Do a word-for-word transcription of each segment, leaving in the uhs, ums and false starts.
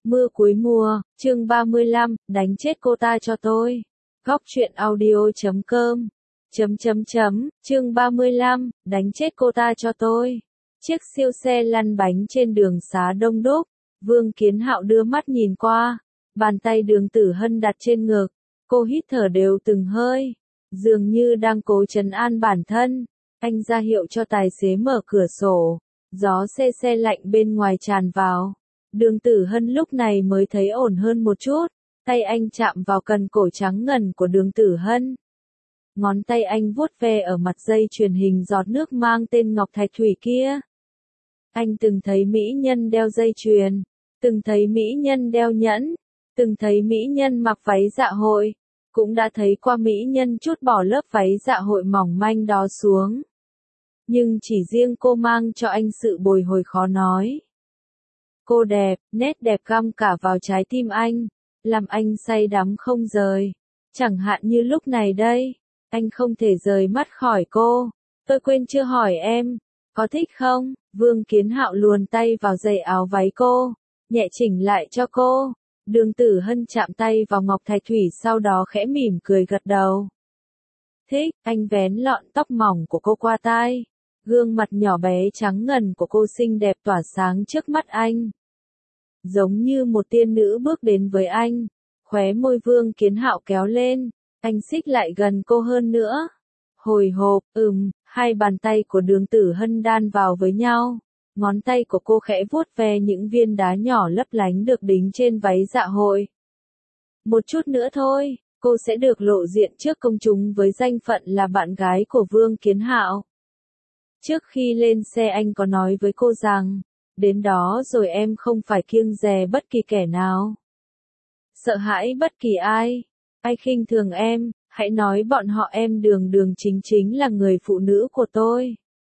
Mưa cuối mùa, chương ba mươi lăm, đánh chết cô ta cho tôi. Góc truyện audio chấm com. Chấm chấm chấm, chương ba mươi lăm, đánh chết cô ta cho tôi. Chiếc siêu xe lăn bánh trên đường xá đông đúc. Vương Kiến Hạo đưa mắt nhìn qua. Bàn tay Đường Tử Hân đặt trên ngực. Cô hít thở đều từng hơi. Dường như đang cố trấn an bản thân. Anh ra hiệu cho tài xế mở cửa sổ. Gió xe xe lạnh bên ngoài tràn vào. Đường Tử Hân lúc này mới thấy ổn hơn một chút, tay anh chạm vào cần cổ trắng ngần của Đường Tử Hân. Ngón tay anh vuốt ve ở mặt dây chuyền hình giọt nước mang tên Ngọc Thạch Thủy kia. Anh từng thấy mỹ nhân đeo dây chuyền, từng thấy mỹ nhân đeo nhẫn, từng thấy mỹ nhân mặc váy dạ hội, cũng đã thấy qua mỹ nhân chút bỏ lớp váy dạ hội mỏng manh đó xuống. Nhưng chỉ riêng cô mang cho anh sự bồi hồi khó nói. Cô đẹp, nét đẹp găm cả vào trái tim anh, làm anh say đắm không rời. Chẳng hạn như lúc này đây, anh không thể rời mắt khỏi cô. Tôi quên chưa hỏi em, có thích không? Vương Kiến Hạo luồn tay vào dây áo váy cô, nhẹ chỉnh lại cho cô. Đường Tử Hân chạm tay vào Ngọc Thạch Thủy sau đó khẽ mỉm cười gật đầu. Thích, anh vén lọn tóc mỏng của cô qua tai. Gương mặt nhỏ bé trắng ngần của cô xinh đẹp tỏa sáng trước mắt anh. Giống như một tiên nữ bước đến với anh. Khóe môi Vương Kiến Hạo kéo lên. Anh xích lại gần cô hơn nữa. Hồi hộp, ừm, hai bàn tay của Đường Tử Hân đan vào với nhau. Ngón tay của cô khẽ vuốt ve những viên đá nhỏ lấp lánh được đính trên váy dạ hội. Một chút nữa thôi, cô sẽ được lộ diện trước công chúng với danh phận là bạn gái của Vương Kiến Hạo. Trước khi lên xe anh có nói với cô rằng, đến đó rồi em không phải kiêng dè bất kỳ kẻ nào. Sợ hãi bất kỳ ai. Ai khinh thường em, hãy nói bọn họ em Đường Đường chính chính là người phụ nữ của tôi.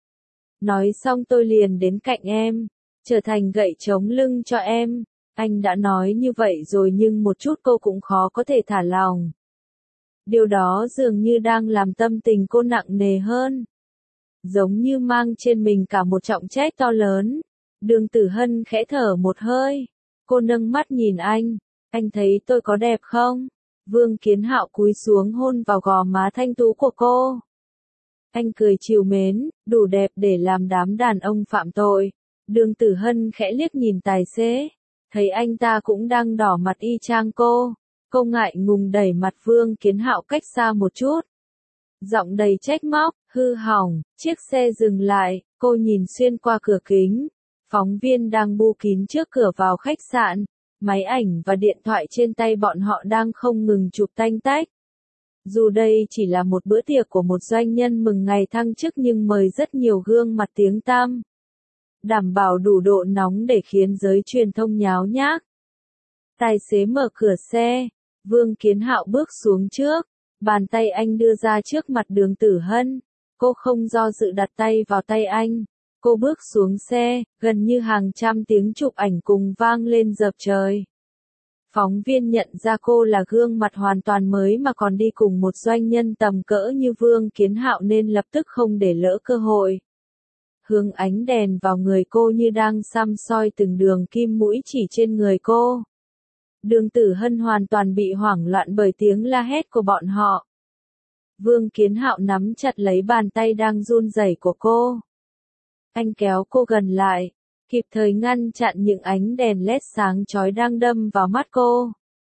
Nói xong tôi liền đến cạnh em, trở thành gậy chống lưng cho em. Anh đã nói như vậy rồi nhưng một chút cô cũng khó có thể thả lòng. Điều đó dường như đang làm tâm tình cô nặng nề hơn. Giống như mang trên mình cả một trọng trách to lớn. Đường Tử Hân khẽ thở một hơi. Cô nâng mắt nhìn anh. Anh thấy tôi có đẹp không? Vương Kiến Hạo cúi xuống hôn vào gò má thanh tú của cô. Anh cười trìu mến, đủ đẹp để làm đám đàn ông phạm tội. Đường Tử Hân khẽ liếc nhìn tài xế. Thấy anh ta cũng đang đỏ mặt y chang cô. Cô ngại ngùng đẩy mặt Vương Kiến Hạo cách xa một chút. Giọng đầy trách móc, hư hỏng, chiếc xe dừng lại, cô nhìn xuyên qua cửa kính. Phóng viên đang bu kín trước cửa vào khách sạn, máy ảnh và điện thoại trên tay bọn họ đang không ngừng chụp tanh tách. Dù đây chỉ là một bữa tiệc của một doanh nhân mừng ngày thăng chức nhưng mời rất nhiều gương mặt tiếng tăm. Đảm bảo đủ độ nóng để khiến giới truyền thông nháo nhác. Tài xế mở cửa xe, Vương Kiến Hạo bước xuống trước. Bàn tay anh đưa ra trước mặt Đường Tử Hân. Cô không do dự đặt tay vào tay anh. Cô bước xuống xe, gần như hàng trăm tiếng chụp ảnh cùng vang lên dập trời. Phóng viên nhận ra cô là gương mặt hoàn toàn mới mà còn đi cùng một doanh nhân tầm cỡ như Vương Kiến Hạo nên lập tức không để lỡ cơ hội. Hướng ánh đèn vào người cô như đang săm soi từng đường kim mũi chỉ trên người cô. Đường Tử Hân hoàn toàn bị hoảng loạn bởi tiếng la hét của bọn họ. Vương Kiến Hạo nắm chặt lấy bàn tay đang run rẩy của cô. Anh kéo cô gần lại, kịp thời ngăn chặn những ánh đèn led sáng chói đang đâm vào mắt cô.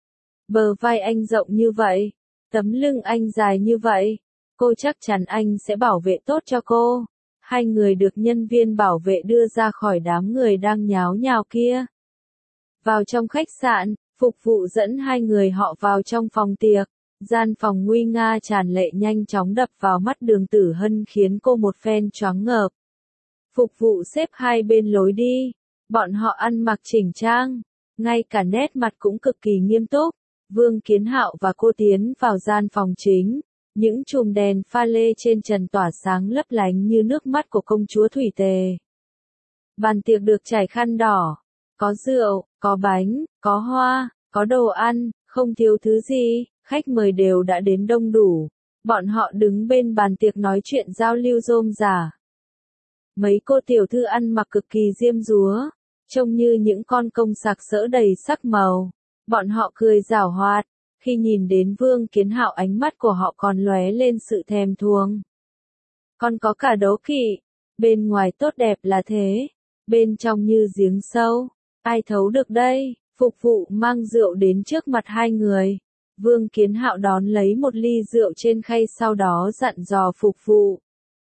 Bờ vai anh rộng như vậy, tấm lưng anh dài như vậy, cô chắc chắn anh sẽ bảo vệ tốt cho cô. Hai người được nhân viên bảo vệ đưa ra khỏi đám người đang nháo nhào kia. Vào trong khách sạn, phục vụ dẫn hai người họ vào trong phòng tiệc. Gian phòng nguy nga tràn lệ nhanh chóng đập vào mắt Đường Tử Hân khiến cô một phen choáng ngợp. Phục vụ xếp hai bên lối đi. Bọn họ ăn mặc chỉnh trang. Ngay cả nét mặt cũng cực kỳ nghiêm túc. Vương Kiến Hạo và cô tiến vào gian phòng chính. Những chùm đèn pha lê trên trần tỏa sáng lấp lánh như nước mắt của công chúa Thủy Tề. Bàn tiệc được trải khăn đỏ. Có rượu, có bánh, có hoa, có đồ ăn, không thiếu thứ gì. Khách mời đều đã đến đông đủ. Bọn họ đứng bên bàn tiệc nói chuyện giao lưu rôm rả. Mấy cô tiểu thư ăn mặc cực kỳ diêm dúa. trông như những con công sạc sỡ đầy sắc màu. Bọn họ cười giảo hoạt, khi nhìn đến Vương Kiến Hạo ánh mắt của họ còn lóe lên sự thèm thuồng. Còn có cả đố kỵ, bên ngoài tốt đẹp là thế, bên trong như giếng sâu, ai thấu được đây? Phục vụ mang rượu đến trước mặt hai người. Vương Kiến Hạo đón lấy một ly rượu trên khay, sau đó dặn dò phục vụ.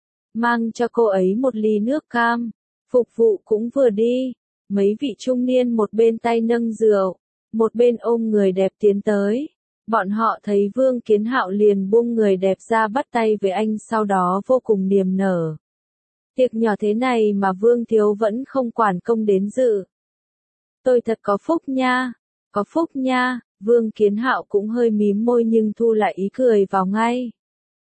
Mang cho cô ấy một ly nước cam. Phục vụ cũng vừa đi. Mấy vị trung niên một bên tay nâng rượu, một bên ôm người đẹp tiến tới. Bọn họ thấy Vương Kiến Hạo liền buông người đẹp ra bắt tay với anh, sau đó vô cùng niềm nở. Tiệc nhỏ thế này mà Vương Thiếu vẫn không quản công đến dự. Tôi thật có phúc nha, có phúc nha. Vương Kiến Hạo cũng hơi mím môi nhưng thu lại ý cười vào ngay.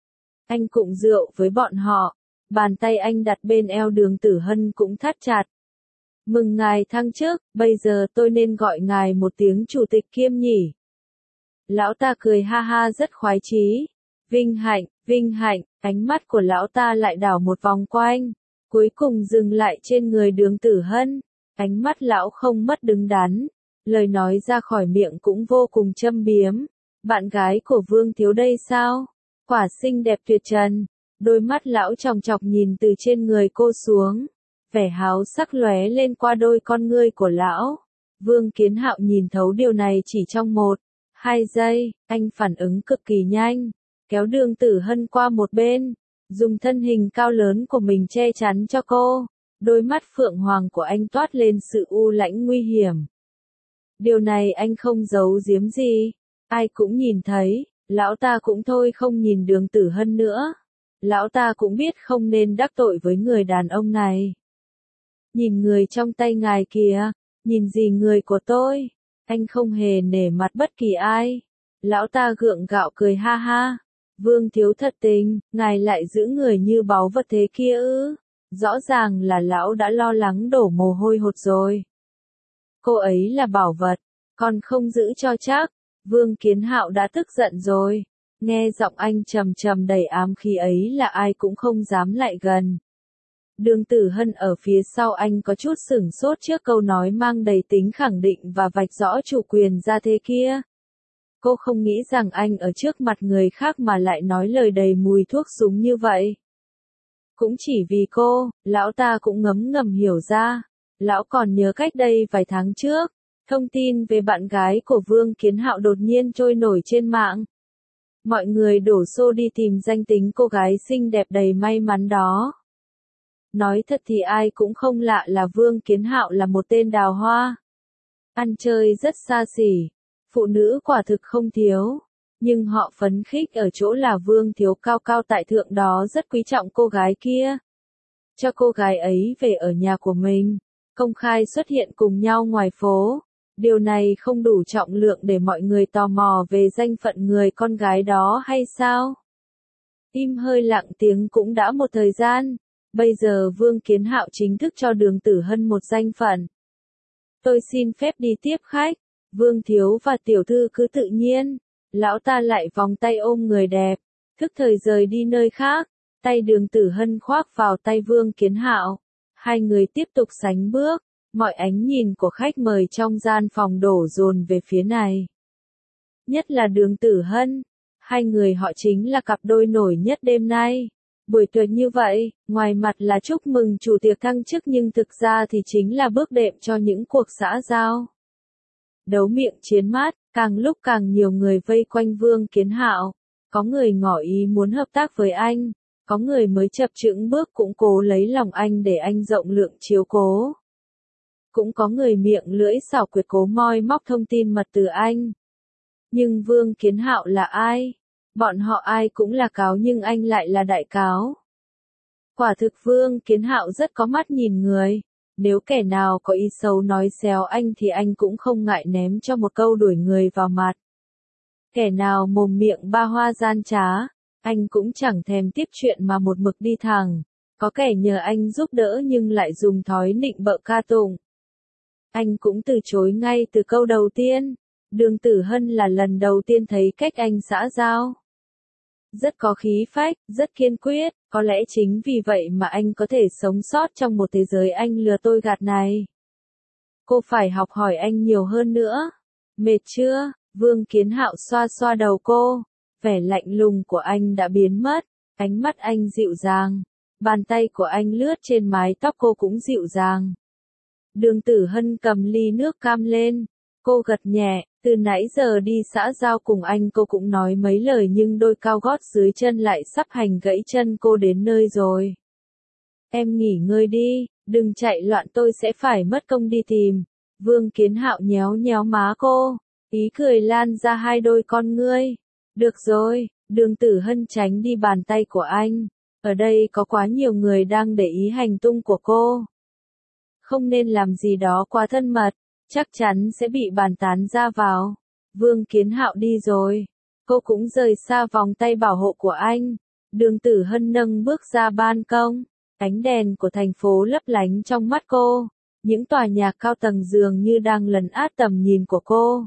Anh cụng rượu với bọn họ, bàn tay anh đặt bên eo Đường Tử Hân cũng thắt chặt. Mừng ngài thăng chức, bây giờ tôi nên gọi ngài một tiếng chủ tịch kiêm nhỉ? Lão ta cười ha ha rất khoái chí. Vinh hạnh, vinh hạnh, ánh mắt của lão ta lại đảo một vòng quanh, cuối cùng dừng lại trên người Đường Tử Hân. Ánh mắt lão không mất đứng đắn, lời nói ra khỏi miệng cũng vô cùng châm biếm. Bạn gái của Vương Thiếu đây sao? Quả xinh đẹp tuyệt trần. Đôi mắt lão chòng chọc nhìn từ trên người cô xuống, vẻ háo sắc lóe lên qua đôi con ngươi của lão. Vương Kiến Hạo nhìn thấu điều này chỉ trong một, hai giây, anh phản ứng cực kỳ nhanh, kéo Đường Tử Hân qua một bên, dùng thân hình cao lớn của mình che chắn cho cô. Đôi mắt phượng hoàng của anh toát lên sự u lãnh nguy hiểm. Điều này anh không giấu giếm gì, ai cũng nhìn thấy. Lão ta cũng thôi không nhìn Đường Tử Hân nữa. Lão ta cũng biết không nên đắc tội với người đàn ông này. Nhìn người trong tay ngài kìa, nhìn gì người của tôi, anh không hề nể mặt bất kỳ ai. Lão ta gượng gạo cười ha ha. Vương Thiếu thật tình, ngài lại giữ người như báu vật thế kia ư? Rõ ràng là lão đã lo lắng đổ mồ hôi hột rồi. Cô ấy là bảo vật, còn không giữ cho chắc. Vương Kiến Hạo đã tức giận rồi. Nghe giọng anh trầm trầm đầy ám khí ấy là ai cũng không dám lại gần. Đường Tử Hân ở phía sau anh có chút sửng sốt trước câu nói mang đầy tính khẳng định và vạch rõ chủ quyền ra thế kia. Cô không nghĩ rằng anh ở trước mặt người khác mà lại nói lời đầy mùi thuốc súng như vậy. Cũng chỉ vì cô, lão ta cũng ngấm ngầm hiểu ra. Lão còn nhớ cách đây vài tháng trước, thông tin về bạn gái của Vương Kiến Hạo đột nhiên trôi nổi trên mạng. Mọi người đổ xô đi tìm danh tính cô gái xinh đẹp đầy may mắn đó. Nói thật thì ai cũng không lạ là Vương Kiến Hạo là một tên đào hoa. Ăn chơi rất xa xỉ, phụ nữ quả thực không thiếu. Nhưng họ phấn khích ở chỗ là Vương Thiếu cao cao tại thượng đó rất quý trọng cô gái kia. Cho cô gái ấy về ở nhà của mình, công khai xuất hiện cùng nhau ngoài phố. Điều này không đủ trọng lượng để mọi người tò mò về danh phận người con gái đó hay sao? Im hơi lặng tiếng cũng đã một thời gian. Bây giờ Vương Kiến Hạo chính thức cho Đường Tử Hân một danh phận. Tôi xin phép đi tiếp khách. Vương Thiếu và tiểu thư cứ tự nhiên. Lão ta lại vòng tay ôm người đẹp, thức thời rời đi nơi khác. Tay Đường Tử Hân khoác vào tay Vương Kiến Hạo. Hai người tiếp tục sánh bước. Mọi ánh nhìn của khách mời trong gian phòng đổ dồn về phía này. Nhất là Đường Tử Hân. Hai người họ chính là cặp đôi nổi nhất đêm nay. Buổi tiệc như vậy, ngoài mặt là chúc mừng chủ tiệc thăng chức nhưng thực ra thì chính là bước đệm cho những cuộc xã giao. Đấu miệng chiến mát, càng lúc càng nhiều người vây quanh Vương Kiến Hạo. Có người ngỏ ý muốn hợp tác với anh, có người mới chập chững bước cũng cố lấy lòng anh để anh rộng lượng chiếu cố. Cũng có người miệng lưỡi xảo quyệt cố moi móc thông tin mật từ anh. Nhưng Vương Kiến Hạo là ai? Bọn họ ai cũng là cáo nhưng anh lại là đại cáo. Quả thực Vương Kiến Hạo rất có mắt nhìn người. Nếu kẻ nào có ý xấu nói xéo anh thì anh cũng không ngại ném cho một câu đuổi người vào mặt. Kẻ nào mồm miệng ba hoa gian trá, anh cũng chẳng thèm tiếp chuyện mà một mực đi thẳng. Có kẻ nhờ anh giúp đỡ nhưng lại dùng thói nịnh bợ ca tụng. Anh cũng từ chối ngay từ câu đầu tiên. Đường Tử Hân là lần đầu tiên thấy cách anh xã giao. Rất có khí phách, rất kiên quyết, có lẽ chính vì vậy mà anh có thể sống sót trong một thế giới anh lừa tôi gạt này. Cô phải học hỏi anh nhiều hơn nữa. Mệt chưa? Vương Kiến Hạo xoa xoa đầu cô. Vẻ lạnh lùng của anh đã biến mất. Ánh mắt anh dịu dàng. Bàn tay của anh lướt trên mái tóc cô cũng dịu dàng. Đường Tử Hân cầm ly nước cam lên. Cô gật nhẹ. Từ nãy giờ đi xã giao cùng anh cô cũng nói mấy lời nhưng đôi cao gót dưới chân lại sắp hành gãy chân cô đến nơi rồi. Em nghỉ ngơi đi, đừng chạy loạn tôi sẽ phải mất công đi tìm. Vương Kiến Hạo nhéo nhéo má cô, ý cười lan ra hai đôi con ngươi. Được rồi, Đường Tử Hân tránh đi bàn tay của anh. Ở đây có quá nhiều người đang để ý hành tung của cô. Không nên làm gì đó quá thân mật, chắc chắn sẽ bị bàn tán ra vào. Vương Kiến Hạo đi rồi, cô cũng rời xa vòng tay bảo hộ của anh. Đường Tử Hân nâng bước ra ban công. Ánh đèn của thành phố lấp lánh trong mắt cô, những tòa nhà cao tầng dường như đang lấn át tầm nhìn của cô.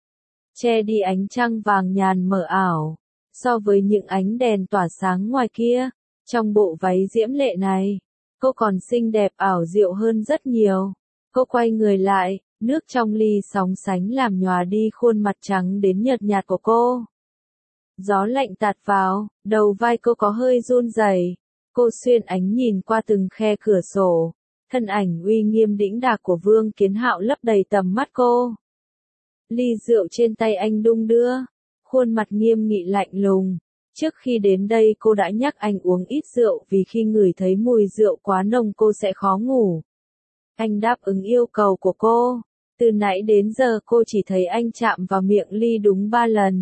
Che đi ánh trăng vàng nhàn mờ ảo, so với những ánh đèn tỏa sáng ngoài kia, trong bộ váy diễm lệ này, cô còn xinh đẹp ảo diệu hơn rất nhiều. Cô quay người lại, nước trong ly sóng sánh làm nhòa đi khuôn mặt trắng đến nhợt nhạt của cô. Gió lạnh tạt vào, đầu vai cô có hơi run rẩy. Cô xuyên ánh nhìn qua từng khe cửa sổ, thân ảnh uy nghiêm đĩnh đạc của Vương Kiến Hạo lấp đầy tầm mắt cô. Ly rượu trên tay anh đung đưa, khuôn mặt nghiêm nghị lạnh lùng. Trước khi đến đây cô đã nhắc anh uống ít rượu vì khi ngửi thấy mùi rượu quá nồng cô sẽ khó ngủ. Anh đáp ứng yêu cầu của cô, từ nãy đến giờ cô chỉ thấy anh chạm vào miệng ly đúng ba lần.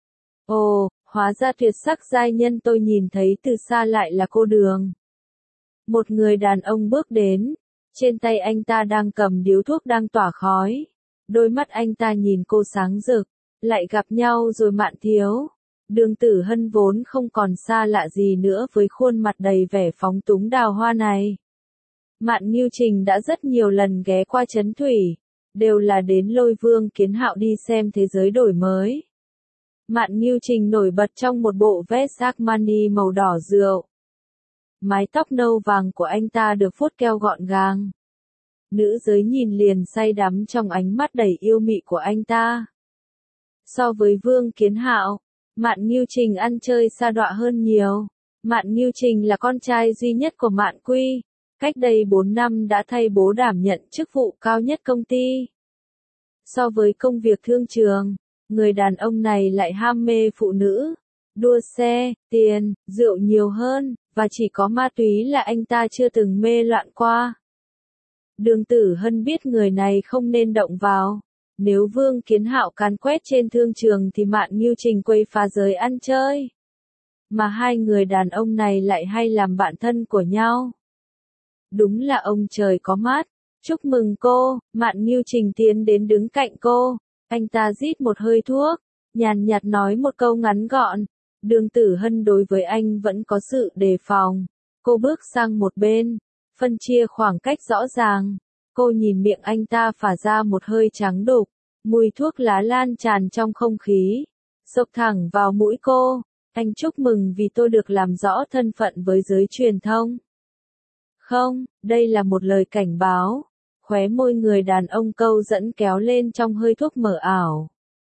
Ồ, hóa ra tuyệt sắc giai nhân tôi nhìn thấy từ xa lại là cô Đường. Một người đàn ông bước đến, trên tay anh ta đang cầm điếu thuốc đang tỏa khói. Đôi mắt anh ta nhìn cô sáng rực, lại gặp nhau rồi Mạn thiếu. Đường Tử Hân vốn không còn xa lạ gì nữa với khuôn mặt đầy vẻ phóng túng đào hoa này. Mạn Ngưu Trình đã rất nhiều lần ghé qua Trấn Thủy, đều là đến lôi Vương Kiến Hạo đi xem thế giới đổi mới. Mạn Ngưu Trình nổi bật trong một bộ vest Armani màu đỏ rượu. Mái tóc nâu vàng của anh ta được vuốt keo gọn gàng. Nữ giới nhìn liền say đắm trong ánh mắt đầy yêu mị của anh ta. So với Vương Kiến Hạo, Mạn Ngưu Trình ăn chơi sa đọa hơn nhiều. Mạn Ngưu Trình là con trai duy nhất của Mạn Quy, cách đây bốn năm đã thay bố đảm nhận chức vụ cao nhất công ty. So với công việc thương trường, người đàn ông này lại ham mê phụ nữ, đua xe, tiền, rượu nhiều hơn, và chỉ có ma túy là anh ta chưa từng mê loạn qua. Đường Tử Hân biết người này không nên động vào. Nếu Vương Kiến Hạo càn quét trên thương trường thì Mạn Ngưu Trình quấy phá giới ăn chơi. Mà hai người đàn ông này lại hay làm bạn thân của nhau. Đúng là ông trời có mắt. Chúc mừng cô, Mạn Ngưu Trình tiến đến đứng cạnh cô. Anh ta rít một hơi thuốc, nhàn nhạt nói một câu ngắn gọn. Đường Tử Hân đối với anh vẫn có sự đề phòng. Cô bước sang một bên, phân chia khoảng cách rõ ràng. Cô nhìn miệng anh ta phả ra một hơi trắng đục, mùi thuốc lá lan tràn trong không khí, xộc thẳng vào mũi cô. Anh chúc mừng vì tôi được làm rõ thân phận với giới truyền thông. Không, đây là một lời cảnh báo. Khóe môi người đàn ông câu dẫn kéo lên trong hơi thuốc mờ ảo.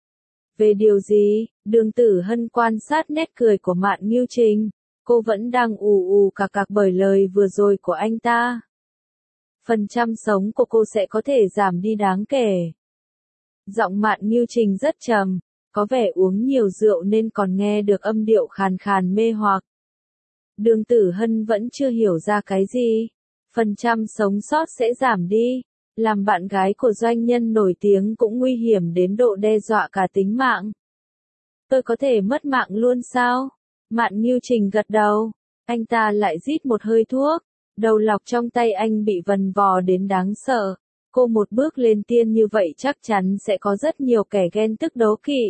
Về điều gì? Đường Tử Hân quan sát nét cười của Mạn Ngưu Trình. Cô vẫn đang ù ù cạc cạc bởi lời vừa rồi của anh ta. Phần trăm sống của cô sẽ có thể giảm đi đáng kể. Giọng Mạn Ngưu Trình rất trầm, có vẻ uống nhiều rượu nên còn nghe được âm điệu khàn khàn mê hoặc. Đường Tử Hân vẫn chưa hiểu ra cái gì. Phần trăm sống sót sẽ giảm đi. Làm bạn gái của doanh nhân nổi tiếng cũng nguy hiểm đến độ đe dọa cả tính mạng. Tôi có thể mất mạng luôn sao? Mạn Ngưu Trình gật đầu. Anh ta lại rít một hơi thuốc. Đầu lọc trong tay anh bị vần vò đến đáng sợ. Cô một bước lên tiên như vậy chắc chắn sẽ có rất nhiều kẻ ghen tức đố kỵ.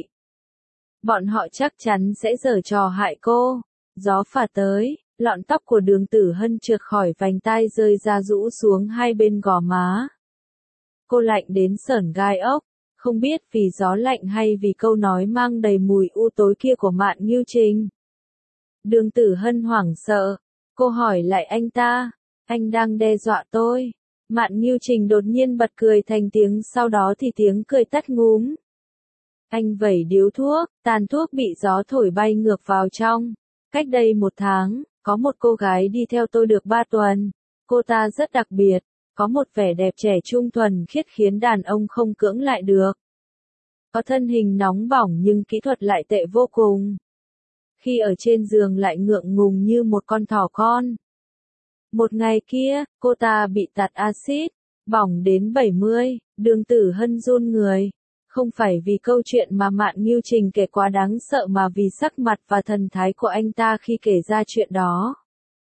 Bọn họ chắc chắn sẽ giở trò hại cô. Gió phả tới, lọn tóc của Đường Tử Hân trượt khỏi vành tai rơi ra rũ xuống hai bên gò má. Cô lạnh đến sởn gai ốc, không biết vì gió lạnh hay vì câu nói mang đầy mùi u tối kia của Mạn Ngưu Trình. Đường Tử Hân hoảng sợ, cô hỏi lại anh ta, anh đang đe dọa tôi. Mạn Ngưu Trình đột nhiên bật cười thành tiếng, sau đó thì tiếng cười tắt ngúm. Anh vẩy điếu thuốc, tàn thuốc bị gió thổi bay ngược vào trong. Cách đây một tháng, có một cô gái đi theo tôi được ba tuần. Cô ta rất đặc biệt, có một vẻ đẹp trẻ trung thuần khiết khiến đàn ông không cưỡng lại được. Có thân hình nóng bỏng nhưng kỹ thuật lại tệ vô cùng. Khi ở trên giường lại ngượng ngùng như một con thỏ con. Một ngày kia, cô ta bị tạt axit, bỏng đến bảy mươi, Đường Tử Hân run người. Không phải vì câu chuyện mà Mạn Ngưu Trình kể quá đáng sợ mà vì sắc mặt và thần thái của anh ta khi kể ra chuyện đó.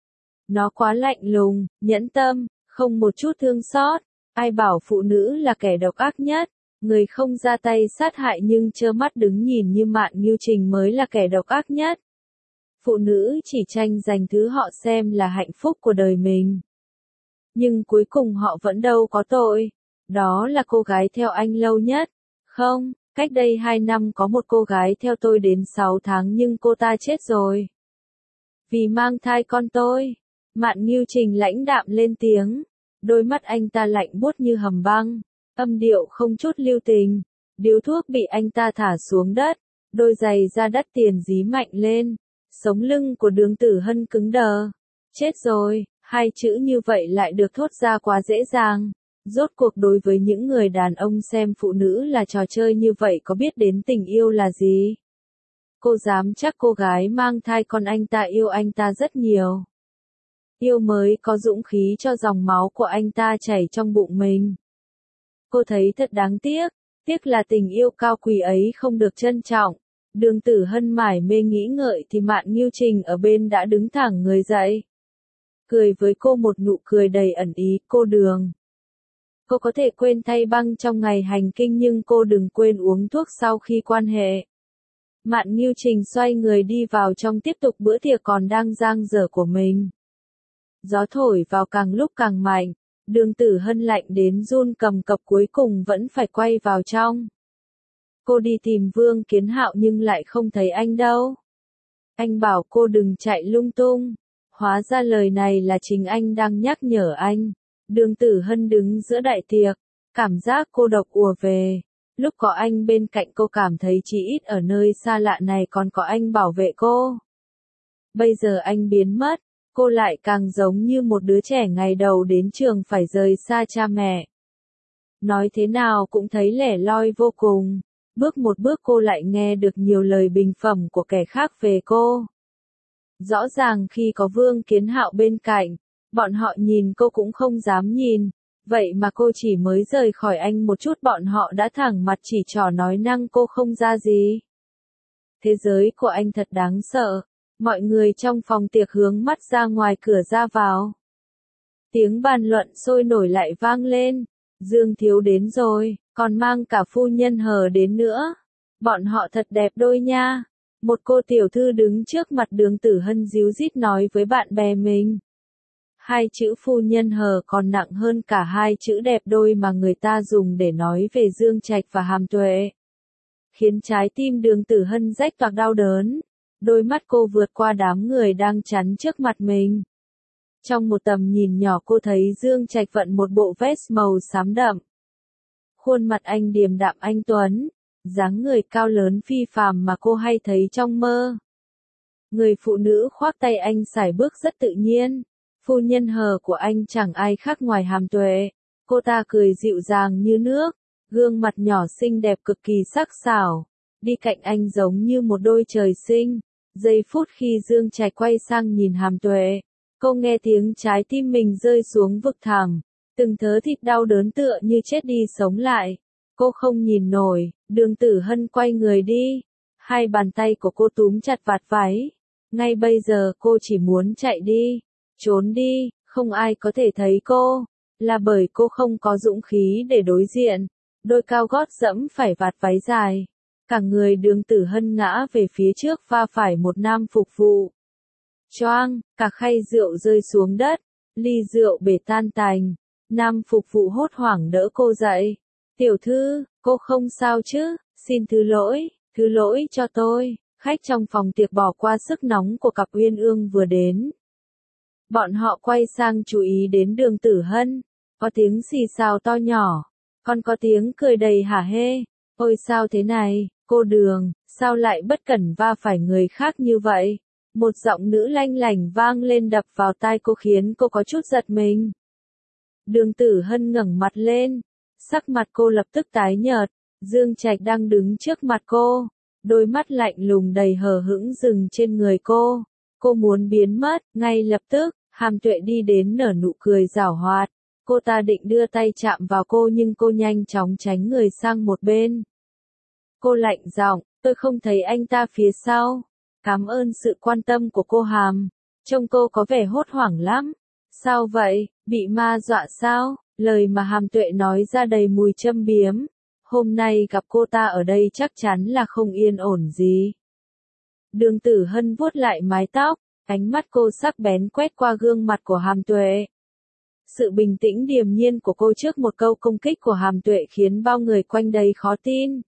Nó quá lạnh lùng, nhẫn tâm, không một chút thương xót. Ai bảo phụ nữ là kẻ độc ác nhất, người không ra tay sát hại nhưng trơ mắt đứng nhìn như Mạn Ngưu Trình mới là kẻ độc ác nhất. Phụ nữ chỉ tranh giành thứ họ xem là hạnh phúc của đời mình. Nhưng cuối cùng họ vẫn đâu có tội. Đó là cô gái theo anh lâu nhất. Không, cách đây hai năm có một cô gái theo tôi đến sáu tháng nhưng cô ta chết rồi. Vì mang thai con tôi. Mạn Ngưu Trình lãnh đạm lên tiếng. Đôi mắt anh ta lạnh buốt như hầm băng. Âm điệu không chút lưu tình. Điếu thuốc bị anh ta thả xuống đất. Đôi giày da đắt tiền dí mạnh lên. Sống lưng của Đường Tử Hân cứng đờ. Chết rồi, hai chữ như vậy lại được thốt ra quá dễ dàng. Rốt cuộc đối với những người đàn ông xem phụ nữ là trò chơi như vậy có biết đến tình yêu là gì? Cô dám chắc cô gái mang thai con anh ta yêu anh ta rất nhiều. Yêu mới có dũng khí cho dòng máu của anh ta chảy trong bụng mình. Cô thấy thật đáng tiếc, tiếc là tình yêu cao quý ấy không được trân trọng. Đường Tử Hân mải mê nghĩ ngợi thì Mạn Ngưu Trình ở bên đã đứng thẳng người dậy. Cười với cô một nụ cười đầy ẩn ý, cô Đường. Cô có thể quên thay băng trong ngày hành kinh nhưng cô đừng quên uống thuốc sau khi quan hệ. Mạn Ngưu Trình xoay người đi vào trong tiếp tục bữa tiệc còn đang dang dở của mình. Gió thổi vào càng lúc càng mạnh, Đường Tử Hân lạnh đến run cầm cập cuối cùng vẫn phải quay vào trong. Cô đi tìm Vương Kiến Hạo nhưng lại không thấy anh đâu. Anh bảo cô đừng chạy lung tung. Hóa ra lời này là chính anh đang nhắc nhở anh. Đường Tử Hân đứng giữa đại tiệc, cảm giác cô độc ùa về. Lúc có anh bên cạnh cô cảm thấy chỉ ít ở nơi xa lạ này còn có anh bảo vệ cô. Bây giờ anh biến mất, cô lại càng giống như một đứa trẻ ngày đầu đến trường phải rời xa cha mẹ. Nói thế nào cũng thấy lẻ loi vô cùng. Bước một bước cô lại nghe được nhiều lời bình phẩm của kẻ khác về cô. Rõ ràng khi có Vương Kiến Hạo bên cạnh, bọn họ nhìn cô cũng không dám nhìn, vậy mà cô chỉ mới rời khỏi anh một chút bọn họ đã thẳng mặt chỉ trỏ nói năng cô không ra gì. Thế giới của anh thật đáng sợ, mọi người trong phòng tiệc hướng mắt ra ngoài cửa ra vào. Tiếng bàn luận sôi nổi lại vang lên, Dương Thiếu đến rồi, còn mang cả phu nhân Hờ đến nữa. Bọn họ thật đẹp đôi nha. Một cô tiểu thư đứng trước mặt Đường Tử Hân díu dít nói với bạn bè mình. Hai chữ phu nhân Hờ còn nặng hơn cả hai chữ đẹp đôi mà người ta dùng để nói về Dương Trạch và Hàm Tuệ. Khiến trái tim Đường Tử Hân rách toạc đau đớn. Đôi mắt cô vượt qua đám người đang chắn trước mặt mình. Trong một tầm nhìn nhỏ cô thấy Dương Trạch vận một bộ vest màu xám đậm. Khuôn mặt anh điềm đạm anh tuấn, dáng người cao lớn phi phàm mà cô hay thấy trong mơ. Người phụ nữ khoác tay anh sải bước rất tự nhiên. Phu nhân Hờ của anh chẳng ai khác ngoài Hàm Tuệ. Cô ta cười dịu dàng như nước, gương mặt nhỏ xinh đẹp cực kỳ sắc sảo. Đi cạnh anh giống như một đôi trời sinh. Giây phút khi Dương Trạch quay sang nhìn Hàm Tuệ, cô nghe tiếng trái tim mình rơi xuống vực thẳm. Từng thớ thịt đau đớn tựa như chết đi sống lại. Cô không nhìn nổi, Đường Tử Hân quay người đi. Hai bàn tay của cô túm chặt vạt váy. Ngay bây giờ cô chỉ muốn chạy đi, trốn đi, không ai có thể thấy cô. Là bởi cô không có dũng khí để đối diện. Đôi cao gót dẫm phải vạt váy dài. Cả người Đường Tử Hân ngã về phía trước va phải một nam phục vụ. Choang, cả khay rượu rơi xuống đất. Ly rượu bể tan tành. Nam phục vụ hốt hoảng đỡ cô dậy. Tiểu thư, cô không sao chứ, xin thứ lỗi, thứ lỗi cho tôi. Khách trong phòng tiệc bỏ qua sức nóng của cặp uyên ương vừa đến. Bọn họ quay sang chú ý đến Đường Tử Hân. có tiếng xì xào to nhỏ, còn có tiếng cười đầy hả hê. Ôi sao thế này, cô Đường, sao lại bất cẩn va phải người khác như vậy? Một giọng nữ lanh lảnh vang lên đập vào tai cô khiến cô có chút giật mình. Đường Tử Hân ngẩng mặt lên, sắc mặt cô lập tức tái nhợt, Dương Trạch đang đứng trước mặt cô, đôi mắt lạnh lùng đầy hờ hững dừng trên người cô. Cô muốn biến mất, ngay lập tức, Hàm Tuệ đi đến nở nụ cười giảo hoạt. Cô ta định đưa tay chạm vào cô nhưng cô nhanh chóng tránh người sang một bên. Cô lạnh giọng, tôi không thấy anh ta phía sau. Cảm ơn sự quan tâm của cô Hàm. Trông cô có vẻ hốt hoảng lắm. Sao vậy, bị ma dọa sao? Lời mà Hàm Tuệ nói ra đầy mùi châm biếm. Hôm nay gặp cô ta ở đây chắc chắn là không yên ổn gì. Đường Tử Hân vuốt lại mái tóc, ánh mắt cô sắc bén quét qua gương mặt của Hàm Tuệ. Sự bình tĩnh điềm nhiên của cô trước một câu công kích của Hàm Tuệ khiến bao người quanh đây khó tin.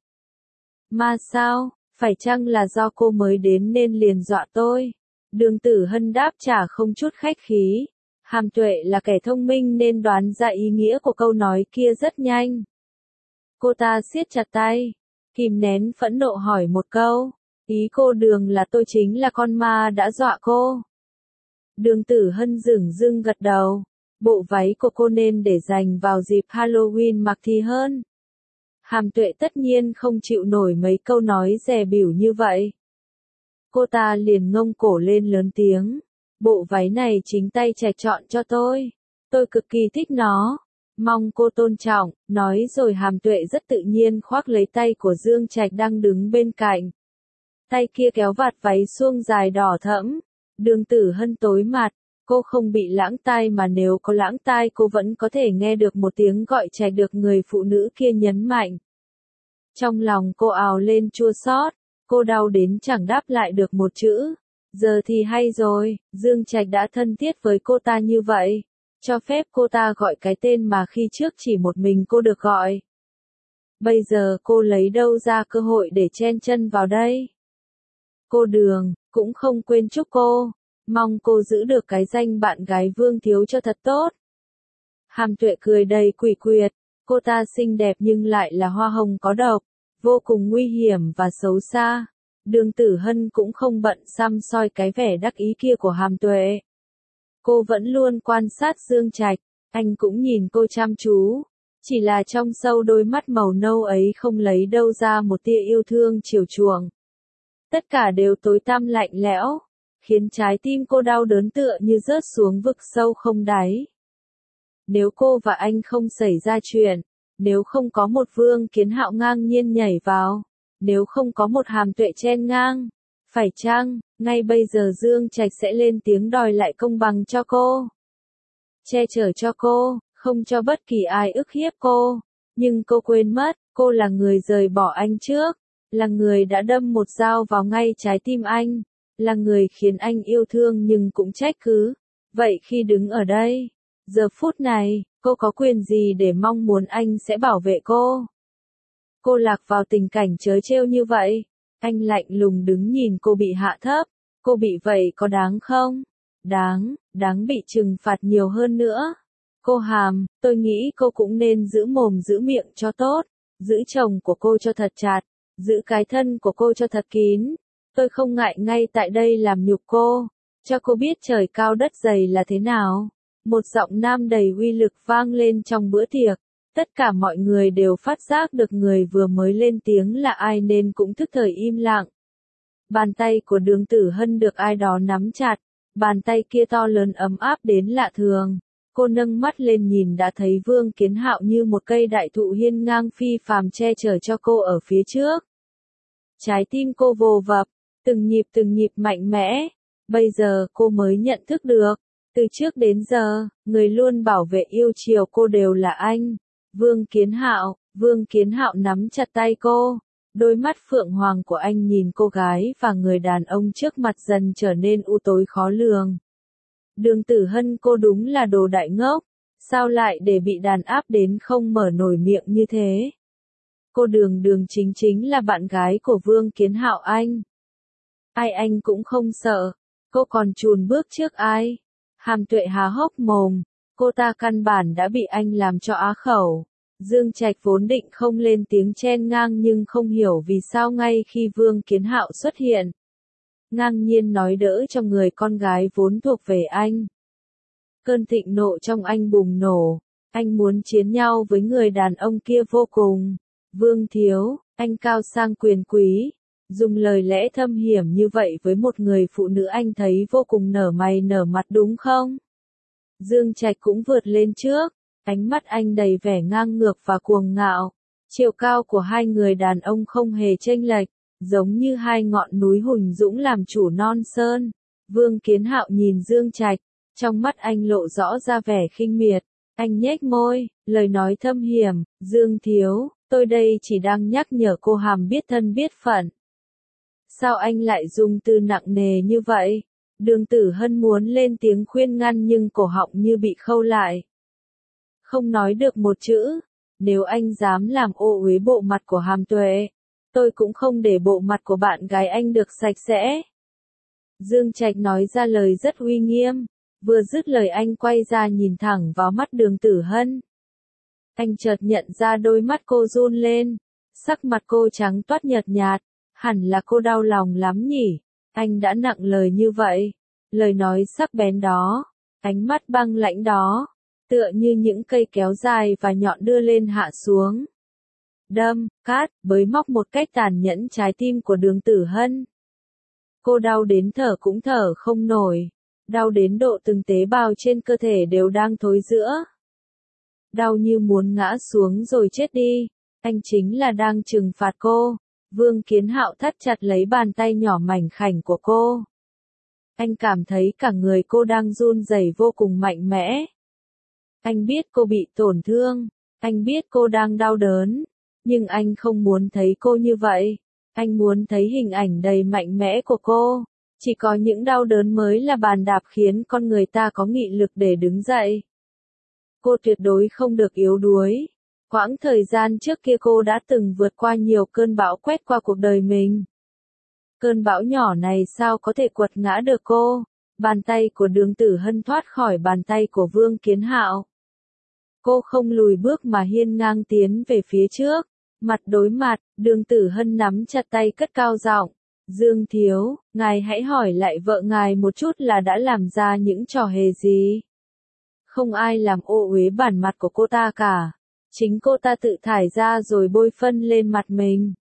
Ma sao, phải chăng là do cô mới đến nên liền dọa tôi? Đường Tử Hân đáp trả không chút khách khí. Hàm Tuệ là kẻ thông minh nên đoán ra ý nghĩa của câu nói kia rất nhanh. Cô ta siết chặt tay, kìm nén phẫn nộ hỏi một câu. Ý cô Đường là tôi chính là con ma đã dọa cô. Đường Tử Hân dửng dưng gật đầu. Bộ váy của cô nên để dành vào dịp Halloween mặc thì hơn. Hàm Tuệ tất nhiên không chịu nổi mấy câu nói dè bỉu như vậy. Cô ta liền ngông cổ lên lớn tiếng. Bộ váy này chính tay Trạch chọn cho tôi. Tôi cực kỳ thích nó. Mong cô tôn trọng, nói rồi Hàm Tuệ rất tự nhiên khoác lấy tay của Dương Trạch đang đứng bên cạnh. Tay kia kéo vạt váy suông dài đỏ thẫm. Đường Tử Hân tối mặt. Cô không bị lãng tai mà nếu có lãng tai cô vẫn có thể nghe được một tiếng gọi Trạch được người phụ nữ kia nhấn mạnh. Trong lòng cô ào lên chua xót, cô đau đến chẳng đáp lại được một chữ. Giờ thì hay rồi, Dương Trạch đã thân thiết với cô ta như vậy, cho phép cô ta gọi cái tên mà khi trước chỉ một mình cô được gọi. Bây giờ cô lấy đâu ra cơ hội để chen chân vào đây? Cô Đường, cũng không quên chúc cô. Mong cô giữ được cái danh bạn gái Vương Thiếu cho thật tốt. Hàm Tuệ cười đầy quỷ quyệt, cô ta xinh đẹp nhưng lại là hoa hồng có độc, vô cùng nguy hiểm và xấu xa. Đường Tử Hân cũng không bận xăm soi cái vẻ đắc ý kia của Hàm Tuệ. Cô vẫn luôn quan sát Dương Trạch, anh cũng nhìn cô chăm chú. Chỉ là trong sâu đôi mắt màu nâu ấy không lấy đâu ra một tia yêu thương chiều chuộng. Tất cả đều tối tăm lạnh lẽo, khiến trái tim cô đau đớn tựa như rớt xuống vực sâu không đáy. Nếu cô và anh không xảy ra chuyện, nếu không có một Vương Kiến Hạo ngang nhiên nhảy vào, nếu không có một Hàm Tuệ chen ngang, phải chăng, ngay bây giờ Dương Trạch sẽ lên tiếng đòi lại công bằng cho cô, che chở cho cô, không cho bất kỳ ai ức hiếp cô. Nhưng cô quên mất, cô là người rời bỏ anh trước, là người đã đâm một dao vào ngay trái tim anh, là người khiến anh yêu thương nhưng cũng trách cứ. Vậy khi đứng ở đây, giờ phút này, cô có quyền gì để mong muốn anh sẽ bảo vệ cô? Cô lạc vào tình cảnh trớ trêu như vậy, anh lạnh lùng đứng nhìn cô bị hạ thấp. Cô bị vậy có đáng không? Đáng, đáng bị trừng phạt nhiều hơn nữa. Cô Hàm, tôi nghĩ cô cũng nên giữ mồm giữ miệng cho tốt, giữ chồng của cô cho thật chặt, giữ cái thân của cô cho thật kín. Tôi không ngại ngay tại đây làm nhục cô, cho cô biết trời cao đất dày là thế nào. Một giọng nam đầy uy lực vang lên trong bữa tiệc. Tất cả mọi người đều phát giác được người vừa mới lên tiếng là ai nên cũng thức thời im lặng. Bàn tay của Đường Tử Hân được ai đó nắm chặt, bàn tay kia to lớn ấm áp đến lạ thường. Cô nâng mắt lên nhìn đã thấy Vương Kiến Hạo như một cây đại thụ hiên ngang phi phàm che chở cho cô ở phía trước. Trái tim cô vồ vập, từng nhịp từng nhịp mạnh mẽ. Bây giờ cô mới nhận thức được, từ trước đến giờ, người luôn bảo vệ yêu chiều cô đều là anh. Vương Kiến Hạo, Vương Kiến Hạo nắm chặt tay cô. Đôi mắt phượng hoàng của anh nhìn cô gái và người đàn ông trước mặt dần trở nên u tối khó lường. Đường Tử Hân, cô đúng là đồ đại ngốc, sao lại để bị đàn áp đến không mở nổi miệng như thế? Cô Đường Đường chính chính là bạn gái của Vương Kiến Hạo anh. Ai anh cũng không sợ, cô còn chùn bước trước ai? Hàm Tuệ há hốc mồm, Cô ta căn bản đã bị anh làm cho á khẩu. Dương Trạch vốn định không lên tiếng chen ngang nhưng không hiểu vì sao ngay khi Vương Kiến Hạo xuất hiện, ngang nhiên nói đỡ cho người con gái vốn thuộc về anh. Cơn thịnh nộ trong anh bùng nổ, anh muốn chiến nhau với người đàn ông kia vô cùng. Vương thiếu, anh cao sang quyền quý, dùng lời lẽ thâm hiểm như vậy với một người phụ nữ anh thấy vô cùng nở mày nở mặt đúng không? Dương Trạch cũng vượt lên trước, ánh mắt anh đầy vẻ ngang ngược và cuồng ngạo. Chiều cao của hai người đàn ông không hề chênh lệch, giống như hai ngọn núi hùng dũng làm chủ non sơn. Vương Kiến Hạo nhìn Dương Trạch, trong mắt anh lộ rõ ra vẻ khinh miệt. Anh nhếch môi, lời nói thâm hiểm, Dương thiếu, tôi đây chỉ đang nhắc nhở cô hàm biết thân biết phận. Sao anh lại dùng từ nặng nề như vậy? Đường Tử Hân muốn lên tiếng khuyên ngăn nhưng cổ họng như bị khâu lại. Không nói được một chữ, nếu anh dám làm ô uế bộ mặt của Hàm Tuệ, tôi cũng không để bộ mặt của bạn gái anh được sạch sẽ. Dương Trạch nói ra lời rất uy nghiêm, vừa dứt lời anh quay ra nhìn thẳng vào mắt Đường Tử Hân. Anh chợt nhận ra đôi mắt cô run lên, sắc mặt cô trắng toát nhợt nhạt, hẳn là cô đau lòng lắm nhỉ, anh đã nặng lời như vậy, lời nói sắc bén đó, ánh mắt băng lãnh đó, tựa như những cây kéo dài và nhọn đưa lên hạ xuống. Đâm, cát, bới móc một cách tàn nhẫn trái tim của Đường Tử Hân. Cô đau đến thở cũng thở không nổi, đau đến độ từng tế bào trên cơ thể đều đang thối rữa. Đau như muốn ngã xuống rồi chết đi, anh chính là đang trừng phạt cô. Vương Kiến Hạo thắt chặt lấy bàn tay nhỏ mảnh khảnh của cô. Anh cảm thấy cả người cô đang run rẩy vô cùng mạnh mẽ. Anh biết cô bị tổn thương, anh biết cô đang đau đớn, nhưng anh không muốn thấy cô như vậy. Anh muốn thấy hình ảnh đầy mạnh mẽ của cô. Chỉ có những đau đớn mới là bàn đạp khiến con người ta có nghị lực để đứng dậy. Cô tuyệt đối không được yếu đuối. Quãng thời gian trước kia cô đã từng vượt qua nhiều cơn bão quét qua cuộc đời mình. Cơn bão nhỏ này sao có thể quật ngã được cô? Bàn tay của Đường Tử Hân thoát khỏi bàn tay của Vương Kiến Hạo. Cô không lùi bước mà hiên ngang tiến về phía trước. Mặt đối mặt, Đường Tử Hân nắm chặt tay cất cao giọng. Dương thiếu, ngài hãy hỏi lại vợ ngài một chút là đã làm ra những trò hề gì? Không ai làm ô uế bản mặt của cô ta cả. Chính cô ta tự thải ra rồi bôi phân lên mặt mình.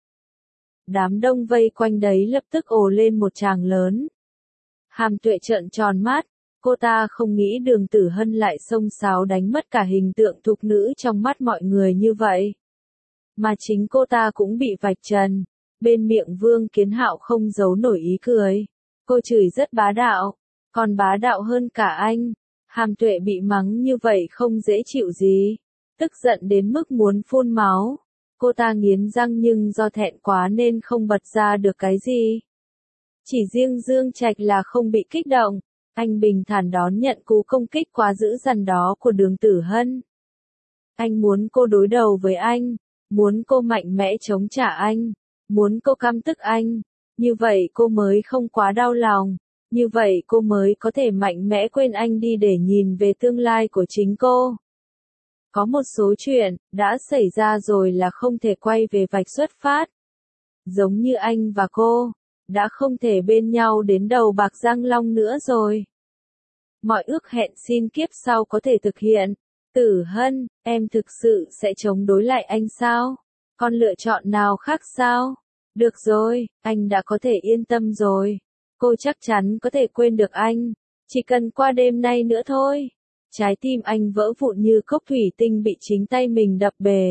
Đám đông vây quanh đấy lập tức ồ lên một tràng lớn. Hàm Tuệ trợn tròn mắt, cô ta không nghĩ Đường Tử Hân lại xông xáo đánh mất cả hình tượng thục nữ trong mắt mọi người như vậy. Mà chính cô ta cũng bị vạch trần. Bên miệng Vương Kiến Hạo không giấu nổi ý cười. Cô chửi rất bá đạo, còn bá đạo hơn cả anh. Hàm Tuệ bị mắng như vậy không dễ chịu gì. Tức giận đến mức muốn phun máu. Cô ta nghiến răng nhưng do thẹn quá nên không bật ra được cái gì. Chỉ riêng Dương Trạch là không bị kích động. Anh bình thản đón nhận cú công kích quá dữ dằn đó của Đường Tử Hân. Anh muốn cô đối đầu với anh. Muốn cô mạnh mẽ chống trả anh. Muốn cô căm tức anh. Như vậy cô mới không quá đau lòng. Như vậy cô mới có thể mạnh mẽ quên anh đi để nhìn về tương lai của chính cô. Có một số chuyện, đã xảy ra rồi là không thể quay về vạch xuất phát. Giống như anh và cô, đã không thể bên nhau đến đầu bạc răng long nữa rồi. Mọi ước hẹn xin kiếp sau có thể thực hiện. Tử Hân, em thực sự sẽ chống đối lại anh sao? Còn lựa chọn nào khác sao? Được rồi, anh đã có thể yên tâm rồi. Cô chắc chắn có thể quên được anh. Chỉ cần qua đêm nay nữa thôi. Trái tim anh vỡ vụn như cốc thủy tinh bị chính tay mình đập bể.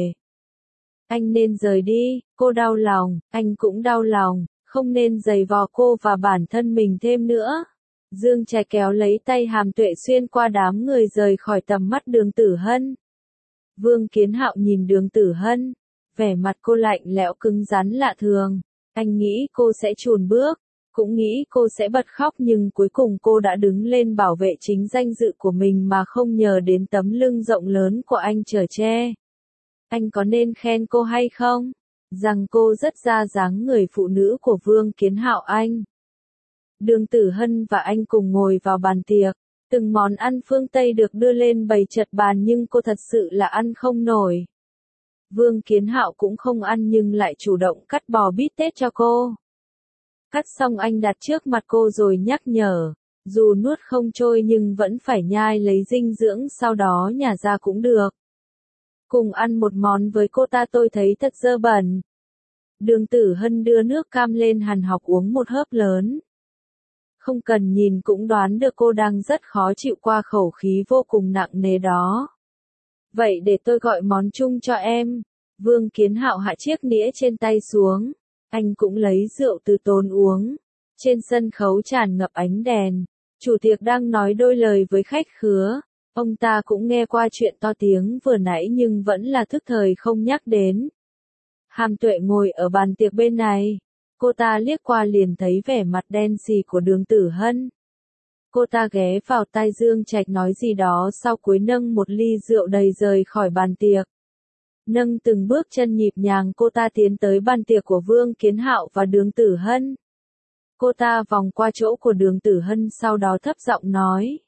Anh nên rời đi, cô đau lòng, anh cũng đau lòng, không nên giày vò cô và bản thân mình thêm nữa. Dương Trạch kéo lấy tay Hàm Tuệ xuyên qua đám người rời khỏi tầm mắt Đường Tử Hân. Vương Kiến Hạo nhìn Đường Tử Hân, vẻ mặt cô lạnh lẽo cứng rắn lạ thường. Anh nghĩ cô sẽ chùn bước, cũng nghĩ cô sẽ bật khóc nhưng cuối cùng cô đã đứng lên bảo vệ chính danh dự của mình mà không nhờ đến tấm lưng rộng lớn của anh chở che. Anh có nên khen cô hay không? Rằng cô rất ra dáng người phụ nữ của Vương Kiến Hạo anh. Đường Tử Hân và anh cùng ngồi vào bàn tiệc. Từng món ăn phương Tây được đưa lên bày chật bàn nhưng cô thật sự là ăn không nổi. Vương Kiến Hạo cũng không ăn nhưng lại chủ động cắt bò bít tết cho cô. Cắt xong anh đặt trước mặt cô rồi nhắc nhở, dù nuốt không trôi nhưng vẫn phải nhai lấy dinh dưỡng sau đó nhả ra cũng được. Cùng ăn một món với cô ta tôi thấy thật dơ bẩn. Đường Tử Hân đưa nước cam lên hàn học uống một hớp lớn. Không cần nhìn cũng đoán được cô đang rất khó chịu qua khẩu khí vô cùng nặng nề đó. Vậy để tôi gọi món chung cho em. Vương Kiến Hạo hạ chiếc nĩa trên tay xuống. Anh cũng lấy rượu từ tốn uống. Trên sân khấu tràn ngập ánh đèn. Chủ tiệc đang nói đôi lời với khách khứa. Ông ta cũng nghe qua chuyện to tiếng vừa nãy nhưng vẫn là thức thời không nhắc đến. Hàm Tuệ ngồi ở bàn tiệc bên này. Cô ta liếc qua liền thấy vẻ mặt đen xì của Đường Tử Hân. Cô ta ghé vào tai Dương Trạch nói gì đó sau cuối nâng một ly rượu đầy rời khỏi bàn tiệc. Nâng từng bước chân nhịp nhàng cô ta tiến tới bàn tiệc của Vương Kiến Hạo và Đường Tử Hân. Cô ta vòng qua chỗ của Đường Tử Hân sau đó thấp giọng nói.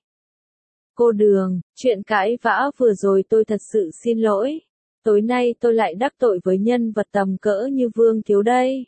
Cô Đường, chuyện cãi vã vừa rồi tôi thật sự xin lỗi. Tối nay tôi lại đắc tội với nhân vật tầm cỡ như Vương Thiếu đây.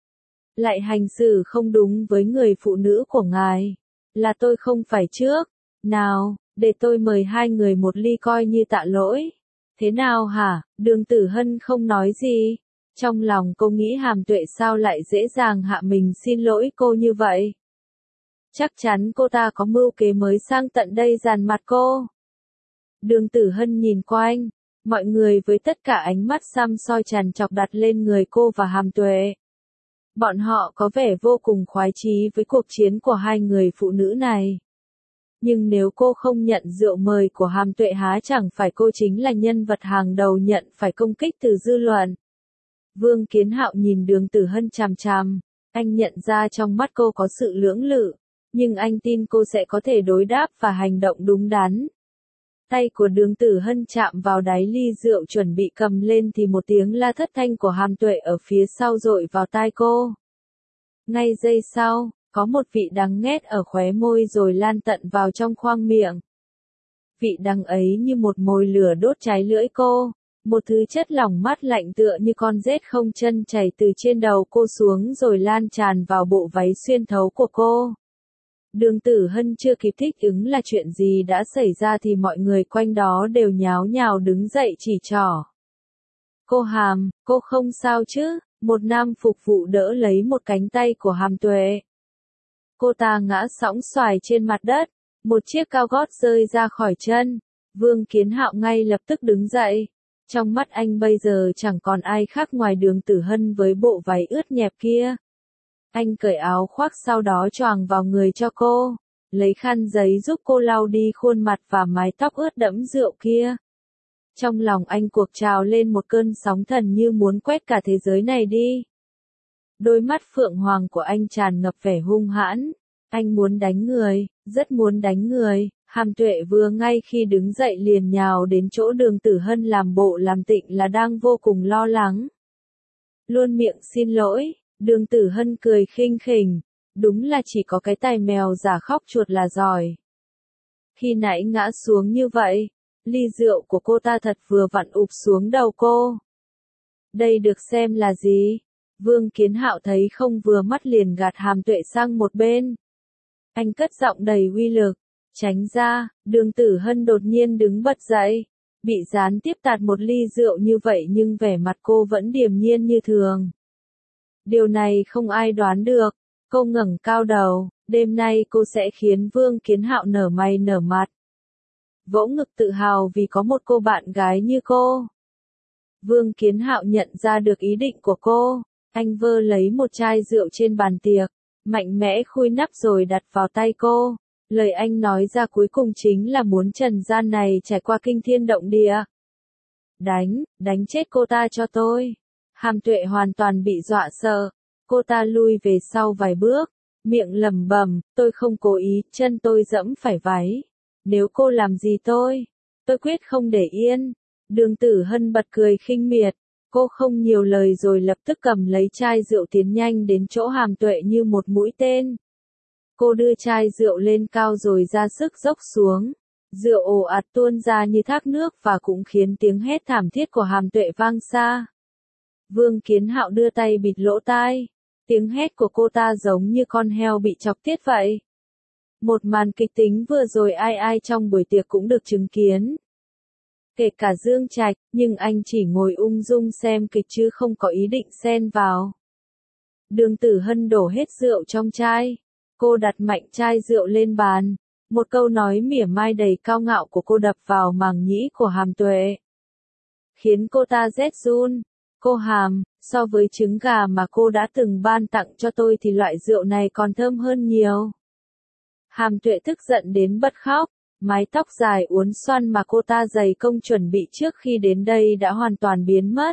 Lại hành xử không đúng với người phụ nữ của ngài. Là tôi không phải trước. Nào, để tôi mời hai người một ly coi như tạ lỗi. Thế nào hả? Đường Tử Hân không nói gì. Trong lòng cô nghĩ Hàm Tuệ sao lại dễ dàng hạ mình xin lỗi cô như vậy. Chắc chắn cô ta có mưu kế mới sang tận đây dàn mặt cô. Đường Tử Hân nhìn quanh. Mọi người với tất cả ánh mắt xăm soi tràn trọc đặt lên người cô và Hàm Tuệ. Bọn họ có vẻ vô cùng khoái chí với cuộc chiến của hai người phụ nữ này. Nhưng nếu cô không nhận rượu mời của Hàm Tuệ há chẳng phải cô chính là nhân vật hàng đầu nhận phải công kích từ dư luận. Vương Kiến Hạo nhìn Đường Tử Hân chằm chằm. Anh nhận ra trong mắt cô có sự lưỡng lự. Nhưng anh tin cô sẽ có thể đối đáp và hành động đúng đắn. Tay của Đường Tử Hân chạm vào đáy ly rượu chuẩn bị cầm lên thì một tiếng la thất thanh của Hàm Tuệ ở phía sau dội vào tai cô. Ngay giây sau, có một vị đắng nghét ở khóe môi rồi lan tận vào trong khoang miệng. Vị đắng ấy như một mồi lửa đốt cháy lưỡi cô, một thứ chất lỏng mát lạnh tựa như con rết không chân chảy từ trên đầu cô xuống rồi lan tràn vào bộ váy xuyên thấu của cô. Đường Tử Hân chưa kịp thích ứng là chuyện gì đã xảy ra thì mọi người quanh đó đều nháo nhào đứng dậy chỉ trỏ. Cô Hàm, cô không sao chứ? Một nam phục vụ đỡ lấy một cánh tay của Hàm Tuệ. Cô ta ngã sõng xoài trên mặt đất, một chiếc cao gót rơi ra khỏi chân. Vương Kiến Hạo ngay lập tức đứng dậy. Trong mắt anh bây giờ chẳng còn ai khác ngoài Đường Tử Hân với bộ váy ướt nhẹp kia. Anh cởi áo khoác sau đó choàng vào người cho cô, lấy khăn giấy giúp cô lau đi khuôn mặt và mái tóc ướt đẫm rượu kia. Trong lòng anh cuộc trào lên một cơn sóng thần như muốn quét cả thế giới này đi. Đôi mắt phượng hoàng của anh tràn ngập vẻ hung hãn. Anh muốn đánh người, rất muốn đánh người. Hàm Tuệ vừa ngay khi đứng dậy liền nhào đến chỗ Đường Tử Hân làm bộ làm tịnh là đang vô cùng lo lắng. Luôn miệng xin lỗi. Đường Tử Hân cười khinh khỉnh, đúng là chỉ có cái tài mèo giả khóc chuột là giỏi. Khi nãy ngã xuống như vậy, ly rượu của cô ta thật vừa vặn ụp xuống đầu cô. Đây được xem là gì? Vương Kiến Hạo thấy không vừa mắt liền gạt Hàm Tuệ sang một bên. Anh cất giọng đầy uy lực, tránh ra. Đường Tử Hân đột nhiên đứng bật dậy, bị gián tiếp tạt một ly rượu như vậy nhưng vẻ mặt cô vẫn điềm nhiên như thường. Điều này không ai đoán được. Cô ngẩng cao đầu, đêm nay cô sẽ khiến Vương Kiến Hạo nở mày nở mặt. Vỗ ngực tự hào vì có một cô bạn gái như cô. Vương Kiến Hạo nhận ra được ý định của cô. Anh vơ lấy một chai rượu trên bàn tiệc, mạnh mẽ khui nắp rồi đặt vào tay cô. Lời anh nói ra cuối cùng chính là muốn trần gian này trải qua kinh thiên động địa. Đánh, đánh chết cô ta cho tôi. Hàm Tuệ hoàn toàn bị dọa sợ. Cô ta lui về sau vài bước, miệng lẩm bẩm, tôi không cố ý, chân tôi dẫm phải váy. Nếu cô làm gì tôi, tôi quyết không để yên. Đường Tử Hân bật cười khinh miệt. Cô không nhiều lời rồi lập tức cầm lấy chai rượu tiến nhanh đến chỗ Hàm Tuệ như một mũi tên. Cô đưa chai rượu lên cao rồi ra sức dốc xuống. Rượu ồ ạt tuôn ra như thác nước và cũng khiến tiếng hét thảm thiết của Hàm Tuệ vang xa. Vương Kiến Hạo đưa tay bịt lỗ tai. Tiếng hét của cô ta giống như con heo bị chọc tiết vậy. Một màn kịch tính vừa rồi ai ai trong buổi tiệc cũng được chứng kiến. Kể cả Dương Trạch, nhưng anh chỉ ngồi ung dung xem kịch chứ không có ý định xen vào. Đường Tử Hân đổ hết rượu trong chai. Cô đặt mạnh chai rượu lên bàn. Một câu nói mỉa mai đầy cao ngạo của cô đập vào màng nhĩ của Hàm Tuệ. Khiến cô ta rét run. Cô Hàm, so với trứng gà mà cô đã từng ban tặng cho tôi thì loại rượu này còn thơm hơn nhiều. Hàm Tuệ tức giận đến bật khóc. Mái tóc dài uốn xoăn mà cô ta dày công chuẩn bị trước khi đến đây đã hoàn toàn biến mất.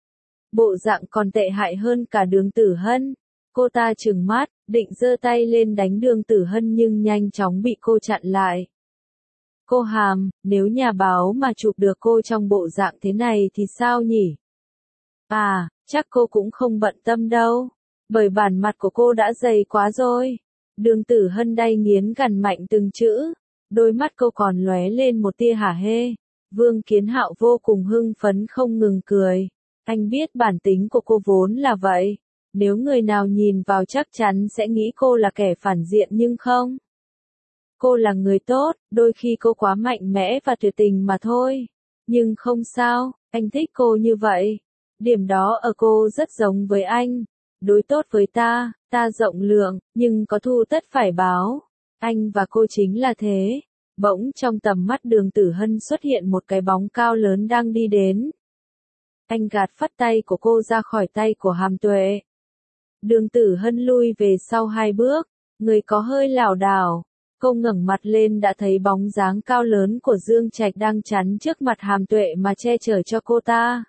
Bộ dạng còn tệ hại hơn cả Đường Tử Hân. Cô ta trừng mắt, định giơ tay lên đánh Đường Tử Hân nhưng nhanh chóng bị cô chặn lại. Cô Hàm, nếu nhà báo mà chụp được cô trong bộ dạng thế này thì sao nhỉ? À, chắc cô cũng không bận tâm đâu. Bởi bản mặt của cô đã dày quá rồi. Đường Tử Hân đay nghiến gằn mạnh từng chữ. Đôi mắt cô còn lóe lên một tia hả hê. Vương Kiến Hạo vô cùng hưng phấn không ngừng cười. Anh biết bản tính của cô vốn là vậy. Nếu người nào nhìn vào chắc chắn sẽ nghĩ cô là kẻ phản diện nhưng không. Cô là người tốt, đôi khi cô quá mạnh mẽ và tuyệt tình mà thôi. Nhưng không sao, anh thích cô như vậy. Điểm đó ở cô rất giống với anh. Đối tốt với ta, ta rộng lượng, nhưng có thu tất phải báo. Anh và cô chính là thế. Bỗng trong tầm mắt Đường Tử Hân xuất hiện một cái bóng cao lớn đang đi đến. Anh gạt phắt tay của cô ra khỏi tay của Hàm Tuệ. Đường Tử Hân lui về sau hai bước, người có hơi lảo đảo. Cô ngẩng mặt lên đã thấy bóng dáng cao lớn của Dương Trạch đang chắn trước mặt Hàm Tuệ mà che chở cho cô ta.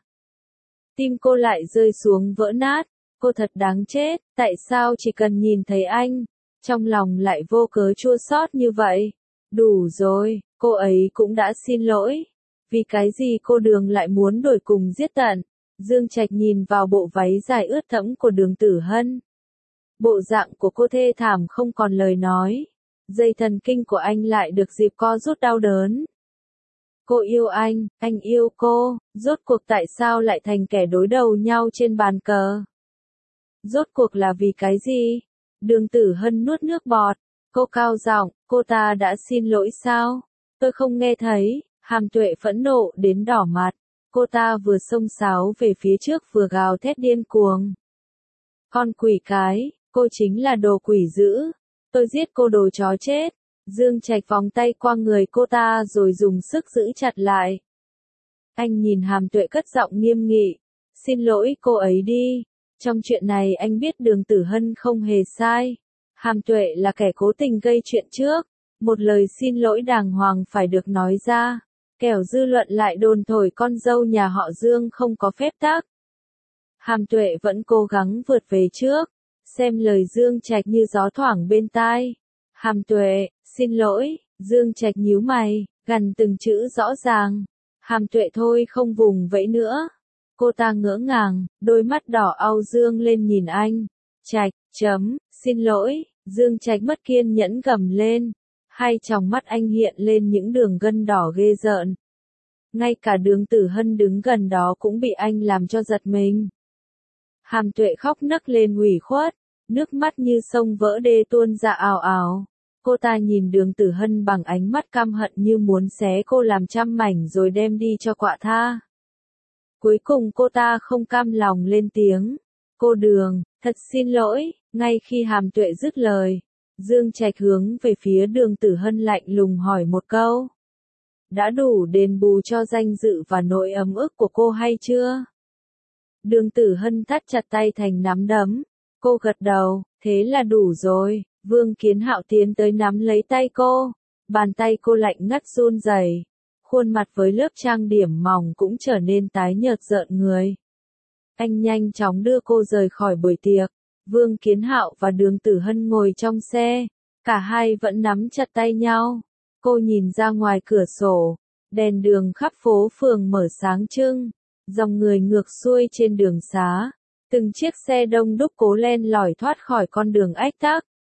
Tim cô lại rơi xuống vỡ nát. Cô thật đáng chết, tại sao chỉ cần nhìn thấy anh, trong lòng lại vô cớ chua xót như vậy? Đủ rồi, cô ấy cũng đã xin lỗi. Vì cái gì cô Đường lại muốn đuổi cùng giết tận? Dương Trạch nhìn vào bộ váy dài ướt thẫm của Đường Tử Hân. Bộ dạng của cô thê thảm không còn lời nói. Dây thần kinh của anh lại được dịp co rút đau đớn. Cô yêu anh, anh yêu cô, rốt cuộc tại sao lại thành kẻ đối đầu nhau trên bàn cờ? Rốt cuộc là vì cái gì? Đường Tử Hân nuốt nước bọt. Cô cao giọng, cô ta đã xin lỗi sao? Tôi không nghe thấy. Hàm Tuệ phẫn nộ đến đỏ mặt. Cô ta vừa xông xáo về phía trước vừa gào thét điên cuồng. Con quỷ cái, cô chính là đồ quỷ dữ. Tôi giết cô đồ chó chết. Dương Trạch vòng tay qua người cô ta rồi dùng sức giữ chặt lại. Anh nhìn Hàm Tuệ cất giọng nghiêm nghị. Xin lỗi cô ấy đi. Trong chuyện này anh biết Đường Tử Hân không hề sai. Hàm Tuệ là kẻ cố tình gây chuyện trước. Một lời xin lỗi đàng hoàng phải được nói ra. Kẻo dư luận lại đồn thổi con dâu nhà họ Dương không có phép tắc. Hàm Tuệ vẫn cố gắng vượt về trước. Xem lời Dương Trạch như gió thoảng bên tai. Hàm Tuệ, xin lỗi. Dương Trạch nhíu mày, gằn từng chữ rõ ràng. Hàm Tuệ thôi không vùng vẫy nữa. Cô ta ngỡ ngàng, đôi mắt đỏ au dương lên nhìn anh. Trạch, chấm, xin lỗi. Dương Trạch mất kiên nhẫn gầm lên. Hai tròng mắt anh hiện lên những đường gân đỏ ghê rợn. Ngay cả Đường Tử Hân đứng gần đó cũng bị anh làm cho giật mình. Hàm Tuệ khóc nấc lên ủy khuất, nước mắt như sông vỡ đê tuôn ra ào ào. Cô ta nhìn Đường Tử Hân bằng ánh mắt căm hận như muốn xé cô làm trăm mảnh rồi đem đi cho quạ tha. Cuối cùng cô ta không cam lòng lên tiếng. Cô Đường, thật xin lỗi. Ngay khi Hàm Tuệ dứt lời, Dương Trạch hướng về phía Đường Tử Hân lạnh lùng hỏi một câu. Đã đủ đền bù cho danh dự và nỗi ấm ức của cô hay chưa? Đường Tử Hân thắt chặt tay thành nắm đấm. Cô gật đầu, thế là đủ rồi. Vương Kiến Hạo tiến tới nắm lấy tay cô. Bàn tay cô lạnh ngắt run rẩy. Khuôn mặt với lớp trang điểm mỏng cũng trở nên tái nhợt rợn người. Anh nhanh chóng đưa cô rời khỏi buổi tiệc. Vương Kiến Hạo và Đường Tử Hân ngồi trong xe. Cả hai vẫn nắm chặt tay nhau. Cô nhìn ra ngoài cửa sổ. Đèn đường khắp phố phường mở sáng trưng. Dòng người ngược xuôi trên đường xá. Từng chiếc xe đông đúc cố len lỏi thoát khỏi con đường ách tắc.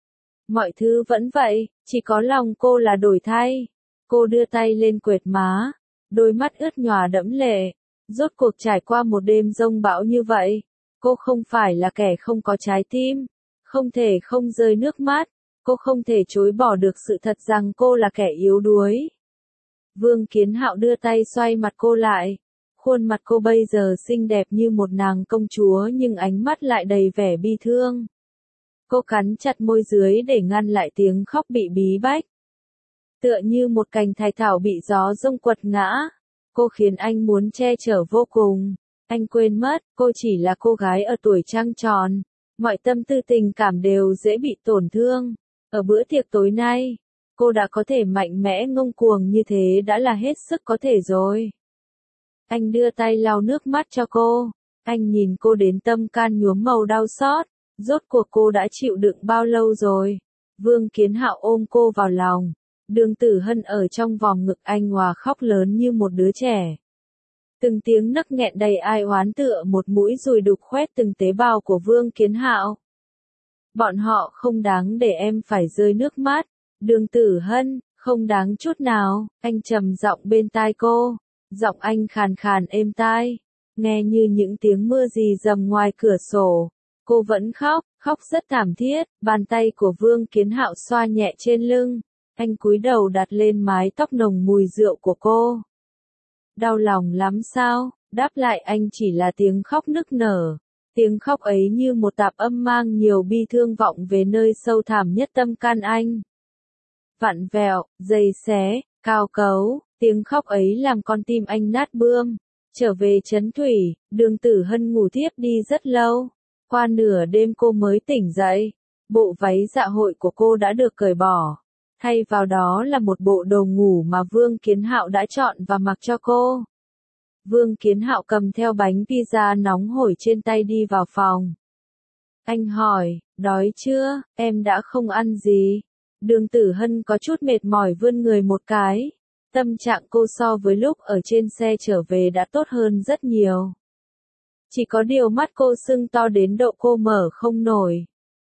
Mọi thứ vẫn vậy, chỉ có lòng cô là đổi thay. Cô đưa tay lên quệt má, đôi mắt ướt nhòa đẫm lệ. Rốt cuộc trải qua một đêm giông bão như vậy, cô không phải là kẻ không có trái tim, không thể không rơi nước mắt, cô không thể chối bỏ được sự thật rằng cô là kẻ yếu đuối. Vương Kiến Hạo đưa tay xoay mặt cô lại. Khuôn mặt cô bây giờ xinh đẹp như một nàng công chúa nhưng ánh mắt lại đầy vẻ bi thương. Cô cắn chặt môi dưới để ngăn lại tiếng khóc bị bí bách. Tựa như một cành thải thảo bị gió giông quật ngã, cô khiến anh muốn che chở vô cùng. Anh quên mất, cô chỉ là cô gái ở tuổi trăng tròn, mọi tâm tư tình cảm đều dễ bị tổn thương. Ở bữa tiệc tối nay, cô đã có thể mạnh mẽ ngông cuồng như thế đã là hết sức có thể rồi. Anh đưa tay lau nước mắt cho cô, anh nhìn cô đến tâm can nhuốm màu đau xót, rốt cuộc cô đã chịu đựng bao lâu rồi. Vương Kiến Hạo ôm cô vào lòng, Đường Tử Hân ở trong vòng ngực anh hòa khóc lớn như một đứa trẻ. Từng tiếng nấc nghẹn đầy ai oán tựa một mũi dùi đục khoét từng tế bào của Vương Kiến Hạo. Bọn họ không đáng để em phải rơi nước mắt. Đường Tử Hân, không đáng chút nào, anh trầm giọng bên tai cô. Giọng anh khàn khàn êm tai, nghe như những tiếng mưa rì rầm ngoài cửa sổ. Cô vẫn khóc, khóc rất thảm thiết. Bàn tay của Vương Kiến Hạo xoa nhẹ trên lưng. Anh cúi đầu đặt lên mái tóc nồng mùi rượu của cô. Đau lòng lắm sao? Đáp lại anh chỉ là tiếng khóc nức nở. Tiếng khóc ấy như một tạp âm mang nhiều bi thương vọng về nơi sâu thẳm nhất tâm can anh. Vặn vẹo, giày xé, cao cấu, tiếng khóc ấy làm con tim anh nát bươm. Trở về Trấn Thủy, Đường Tử Hân ngủ thiếp đi rất lâu. Qua nửa đêm cô mới tỉnh dậy. Bộ váy dạ hội của cô đã được cởi bỏ. Thay vào đó là một bộ đồ ngủ mà Vương Kiến Hạo đã chọn và mặc cho cô. Vương Kiến Hạo cầm theo bánh pizza nóng hổi trên tay đi vào phòng. Anh hỏi, đói chưa, em đã không ăn gì. Đường Tử Hân có chút mệt mỏi vươn người một cái. Tâm trạng cô so với lúc ở trên xe trở về đã tốt hơn rất nhiều. Chỉ có điều mắt cô sưng to đến độ cô mở không nổi.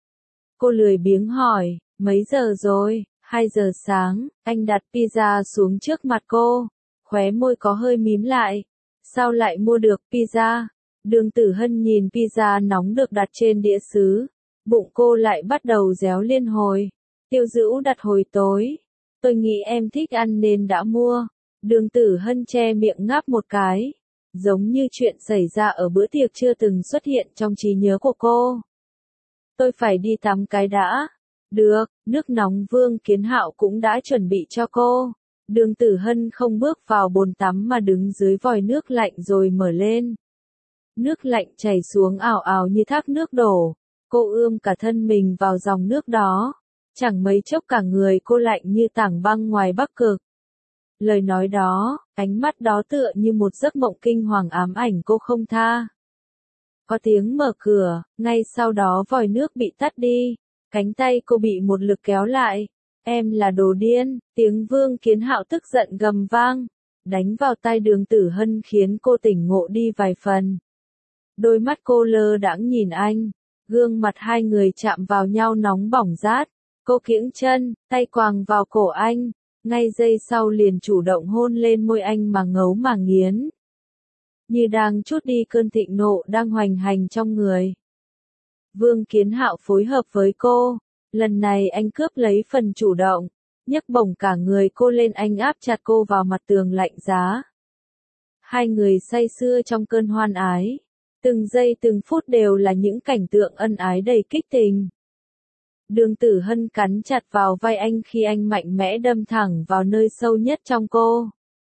Cô lười biếng hỏi, mấy giờ rồi? hai giờ sáng, anh đặt pizza xuống trước mặt cô. Khóe môi có hơi mím lại. Sao lại mua được pizza? Đường Tử Hân nhìn pizza nóng được đặt trên đĩa sứ. Bụng cô lại bắt đầu réo liên hồi. Tiêu Dữu đặt hồi tối. Tôi nghĩ em thích ăn nên đã mua. Đường Tử Hân che miệng ngáp một cái. Giống như chuyện xảy ra ở bữa tiệc chưa từng xuất hiện trong trí nhớ của cô. Tôi phải đi tắm cái đã. Được, nước nóng Vương Kiến Hạo cũng đã chuẩn bị cho cô. Đường Tử Hân không bước vào bồn tắm mà đứng dưới vòi nước lạnh rồi mở lên. Nước lạnh chảy xuống ào ào như thác nước đổ. Cô ươm cả thân mình vào dòng nước đó. Chẳng mấy chốc cả người cô lạnh như tảng băng ngoài Bắc Cực. Lời nói đó, ánh mắt đó tựa như một giấc mộng kinh hoàng ám ảnh cô không tha. Có tiếng mở cửa, ngay sau đó vòi nước bị tắt đi. Cánh tay cô bị một lực kéo lại. Em là đồ điên, tiếng Vương Kiến Hạo tức giận gầm vang. Đánh vào tay Đường Tử Hân khiến cô tỉnh ngộ đi vài phần. Đôi mắt cô lơ đãng nhìn anh. Gương mặt hai người chạm vào nhau nóng bỏng rát. Cô kiễng chân, tay quàng vào cổ anh. Ngay giây sau liền chủ động hôn lên môi anh mà ngấu mà nghiến. Như đang trút đi cơn thịnh nộ đang hoành hành trong người. Vương Kiến Hạo phối hợp với cô. Lần này anh cướp lấy phần chủ động. Nhấc bổng cả người cô lên anh áp chặt cô vào mặt tường lạnh giá. Hai người say sưa trong cơn hoan ái. Từng giây từng phút đều là những cảnh tượng ân ái đầy kích tình. Đường Tử Hân cắn chặt vào vai anh khi anh mạnh mẽ đâm thẳng vào nơi sâu nhất trong cô.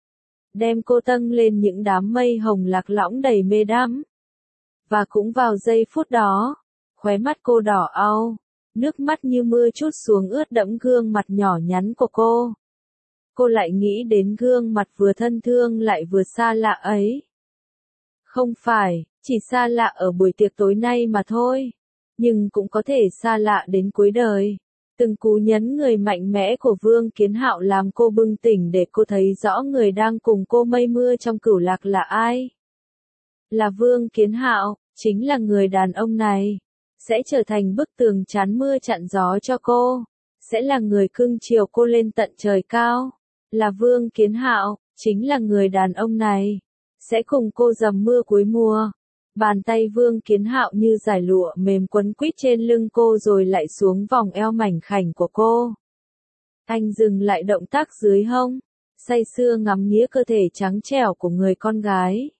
Đem cô dâng lên những đám mây hồng lạc lõng đầy mê đắm. Và cũng vào giây phút đó, khóe mắt cô đỏ au, nước mắt như mưa trút xuống ướt đẫm gương mặt nhỏ nhắn của cô. Cô lại nghĩ đến gương mặt vừa thân thương lại vừa xa lạ ấy. Không phải, chỉ xa lạ ở buổi tiệc tối nay mà thôi. Nhưng cũng có thể xa lạ đến cuối đời. Từng cú nhấn người mạnh mẽ của Vương Kiến Hạo làm cô bừng tỉnh để cô thấy rõ người đang cùng cô mây mưa trong cửu lạc là ai. Là Vương Kiến Hạo, chính là người đàn ông này. Sẽ trở thành bức tường chắn mưa chặn gió cho cô. sẽ là người cưng chiều cô lên tận trời cao. Là Vương Kiến Hạo, chính là người đàn ông này, sẽ cùng cô dầm mưa cuối mùa. Bàn tay Vương Kiến Hạo như dải lụa mềm quấn quýt trên lưng cô rồi lại xuống vòng eo mảnh khảnh của cô. Anh dừng lại động tác dưới hông, say sưa ngắm nghía cơ thể trắng trẻo của người con gái.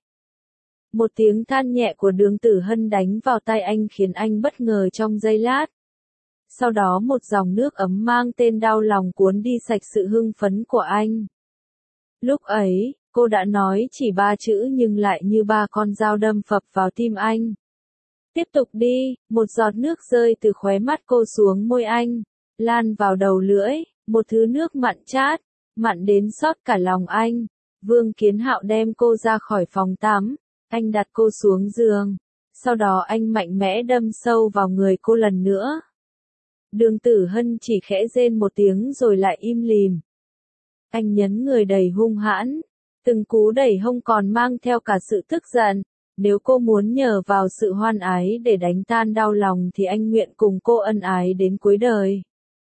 Một tiếng than nhẹ của Đường Tử Hân đánh vào tai anh khiến anh bất ngờ trong giây lát. Sau đó một dòng nước ấm mang tên đau lòng cuốn đi sạch sự hưng phấn của anh. Lúc ấy, cô đã nói chỉ ba chữ nhưng lại như ba con dao đâm phập vào tim anh. Tiếp tục đi, một giọt nước rơi từ khóe mắt cô xuống môi anh, lan vào đầu lưỡi, một thứ nước mặn chát, mặn đến xót cả lòng anh. Vương Kiến Hạo đem cô ra khỏi phòng tắm, anh đặt cô xuống giường, sau đó anh mạnh mẽ đâm sâu vào người cô lần nữa. Đường Tử Hân chỉ khẽ rên một tiếng rồi lại im lìm. Anh nhấn người đầy hung hãn, từng cú đẩy hông còn mang theo cả sự tức giận. Nếu cô muốn nhờ vào sự hoan ái để đánh tan đau lòng thì anh nguyện cùng cô ân ái đến cuối đời.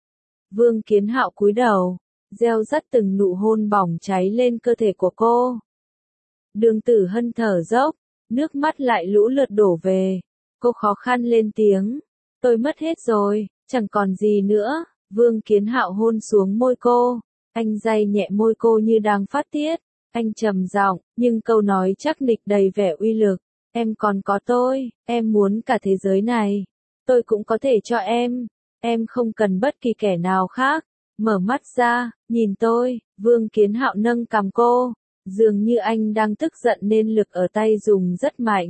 Vương Kiến Hạo cúi đầu, gieo rắt từng nụ hôn bỏng cháy lên cơ thể của cô. Đường Tử Hân thở dốc, nước mắt lại lũ lượt đổ về. Cô khó khăn lên tiếng, tôi mất hết rồi, chẳng còn gì nữa. Vương Kiến Hạo hôn xuống môi cô, anh day nhẹ môi cô như đang phát tiết. Anh trầm giọng, nhưng câu nói chắc nịch đầy vẻ uy lực. Em còn có tôi, em muốn cả thế giới này. Tôi cũng có thể cho em. Em không cần bất kỳ kẻ nào khác. Mở mắt ra, nhìn tôi. Vương Kiến Hạo nâng cằm cô. Dường như anh đang tức giận nên lực ở tay dùng rất mạnh.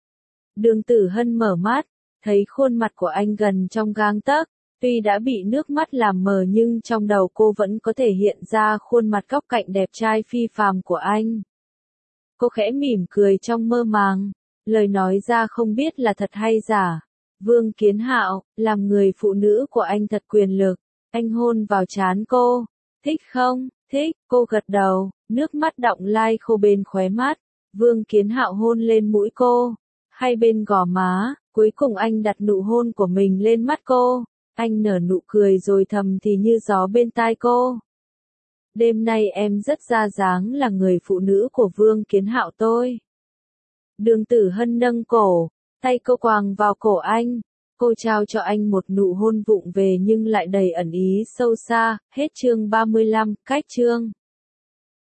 Đường Tử Hân mở mắt, thấy khuôn mặt của anh gần trong gang tấc. Tuy đã bị nước mắt làm mờ nhưng trong đầu cô vẫn có thể hiện ra khuôn mặt góc cạnh đẹp trai phi phàm của anh. Cô khẽ mỉm cười trong mơ màng, lời nói ra không biết là thật hay giả. Vương Kiến Hạo, làm người phụ nữ của anh thật quyền lực. Anh hôn vào trán cô. Thích không? Thích, cô gật đầu, nước mắt đọng lai khô bên khóe mắt. Vương Kiến Hạo hôn lên mũi cô, hay bên gò má, cuối cùng anh đặt nụ hôn của mình lên mắt cô. Anh nở nụ cười rồi thầm thì như gió bên tai cô. Đêm nay em rất ra dáng là người phụ nữ của Vương Kiến Hạo tôi. Đường Tử Hân nâng cổ, tay cô quàng vào cổ anh. Cô trao cho anh một nụ hôn vụng về nhưng lại đầy ẩn ý sâu xa. Hết chương ba mươi lăm, cách chương.